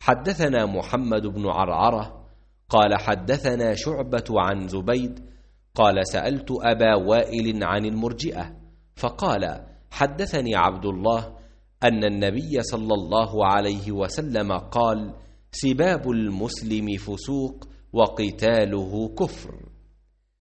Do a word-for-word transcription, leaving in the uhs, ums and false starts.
حدثنا محمد بن عرعرة قال حدثنا شعبة عن زبيد قال سألت أبا وائل عن المرجئة فقال حدثني عبد الله أن النبي صلى الله عليه وسلم قال: سباب المسلم فسوق وقتاله كفر.